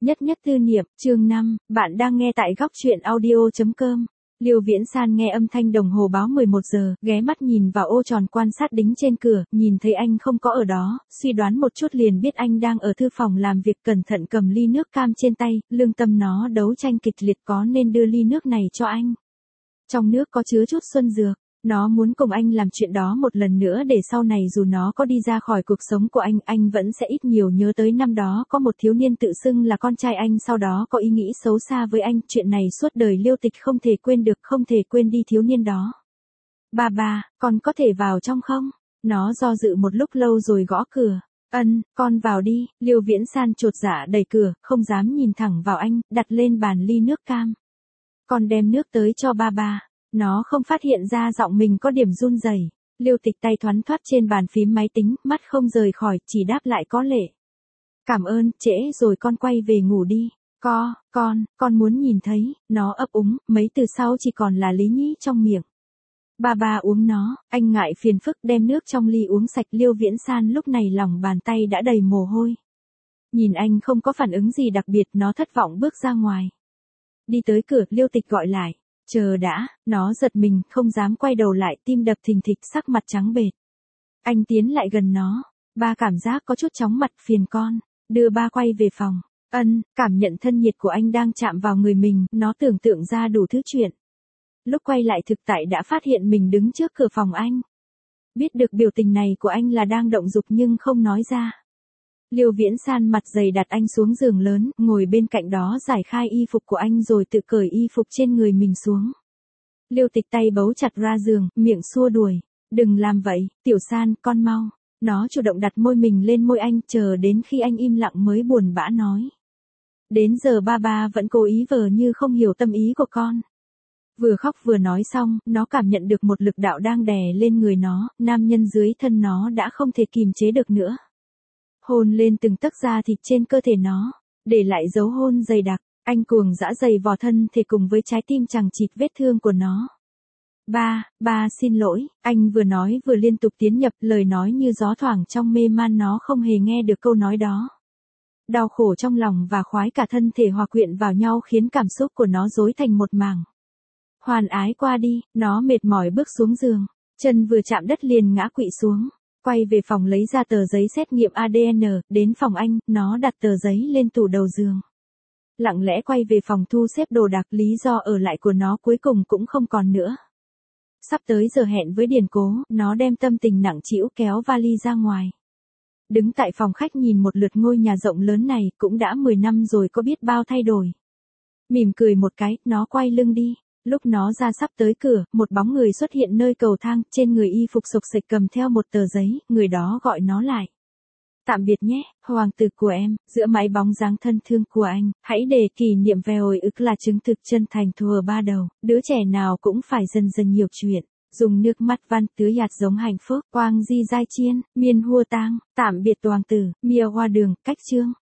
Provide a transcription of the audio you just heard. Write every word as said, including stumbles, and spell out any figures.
Nhất nhất tư niệm, chương năm, bạn đang nghe tại góc truyện audio chấm com. Liêu Viễn San nghe âm thanh đồng hồ báo mười một giờ, ghé mắt nhìn vào ô tròn quan sát đính trên cửa, nhìn thấy anh không có ở đó, suy đoán một chút liền biết anh đang ở thư phòng làm việc, cẩn thận cầm ly nước cam trên tay, lương tâm nó đấu tranh kịch liệt có nên đưa ly nước này cho anh. Trong nước có chứa chút xuân dược. Nó muốn cùng anh làm chuyện đó một lần nữa để sau này dù nó có đi ra khỏi cuộc sống của anh, anh vẫn sẽ ít nhiều nhớ tới năm đó có một thiếu niên tự xưng là con trai anh sau đó có ý nghĩ xấu xa với anh. Chuyện này suốt đời Liêu Tịch không thể quên được, không thể quên đi thiếu niên đó. Ba ba, con có thể vào trong không? Nó do dự một lúc lâu rồi gõ cửa. Ân, con vào đi. Liêu Viễn San chột dạ đẩy cửa, không dám nhìn thẳng vào anh, đặt lên bàn ly nước cam. Con đem nước tới cho ba ba. Nó không phát hiện ra giọng mình có điểm run rẩy. Liêu Tịch tay thoăn thoắt trên bàn phím máy tính, mắt không rời khỏi, chỉ đáp lại có lệ. Cảm ơn, trễ rồi con quay về ngủ đi. Co, con, con muốn nhìn thấy. Nó ấp úng, mấy từ sau chỉ còn là lý nhí trong miệng. Ba ba uống nó, anh ngại phiền phức đem nước trong ly uống sạch. Liêu Viễn San lúc này lòng bàn tay đã đầy mồ hôi. Nhìn anh không có phản ứng gì đặc biệt, nó thất vọng bước ra ngoài. Đi tới cửa, Liêu Tịch gọi lại. Chờ đã, nó giật mình, không dám quay đầu lại, tim đập thình thịch, sắc mặt trắng bệch. Anh tiến lại gần nó, ba cảm giác có chút chóng mặt, phiền con, đưa ba quay về phòng. Ân, cảm nhận thân nhiệt của anh đang chạm vào người mình, nó tưởng tượng ra đủ thứ chuyện. Lúc quay lại thực tại đã phát hiện mình đứng trước cửa phòng anh. Biết được biểu tình này của anh là đang động dục nhưng không nói ra. Liêu Viễn San mặt dày đặt anh xuống giường lớn, ngồi bên cạnh đó giải khai y phục của anh rồi tự cởi y phục trên người mình xuống. Liêu Tịch tay bấu chặt ra giường, miệng xua đuổi. Đừng làm vậy, Tiểu San, con mau. Nó chủ động đặt môi mình lên môi anh, chờ đến khi anh im lặng mới buồn bã nói. Đến giờ ba ba vẫn cố ý vờ như không hiểu tâm ý của con. Vừa khóc vừa nói xong, nó cảm nhận được một lực đạo đang đè lên người nó, nam nhân dưới thân nó đã không thể kìm chế được nữa. Hôn lên từng tấc da thịt trên cơ thể nó, để lại dấu hôn dày đặc, anh cuồng dã dày vò thân thể cùng với trái tim chằng chịt vết thương của nó. Ba, ba xin lỗi, anh vừa nói vừa liên tục tiến nhập, lời nói như gió thoảng trong mê man, nó không hề nghe được câu nói đó. Đau khổ trong lòng và khoái cả thân thể hòa quyện vào nhau khiến cảm xúc của nó rối thành một mảng. Hoàn ái qua đi, nó mệt mỏi bước xuống giường, chân vừa chạm đất liền ngã quỵ xuống. Quay về phòng lấy ra tờ giấy xét nghiệm a đê en, đến phòng anh, nó đặt tờ giấy lên tủ đầu giường. Lặng lẽ quay về phòng thu xếp đồ đạc, lý do ở lại của nó cuối cùng cũng không còn nữa. Sắp tới giờ hẹn với Điền Cố, nó đem tâm tình nặng trĩu kéo vali ra ngoài. Đứng tại phòng khách nhìn một lượt ngôi nhà rộng lớn này, cũng đã mười năm rồi có biết bao thay đổi. Mỉm cười một cái, nó quay lưng đi. Lúc nó ra sắp tới cửa, một bóng người xuất hiện nơi cầu thang, trên người y phục xộc xệch cầm theo một tờ giấy, người đó gọi nó lại. Tạm biệt nhé, hoàng tử của em, giữa mái bóng dáng thân thương của anh, hãy để kỷ niệm về hồi ức là chứng thực chân thành thùa ba đầu, đứa trẻ nào cũng phải dần dần nhiều chuyện, dùng nước mắt văn tứa nhạt giống hạnh phúc, quang di giai chiên, miên hua tang, tạm biệt hoàng tử, mia hoa đường, cách chương.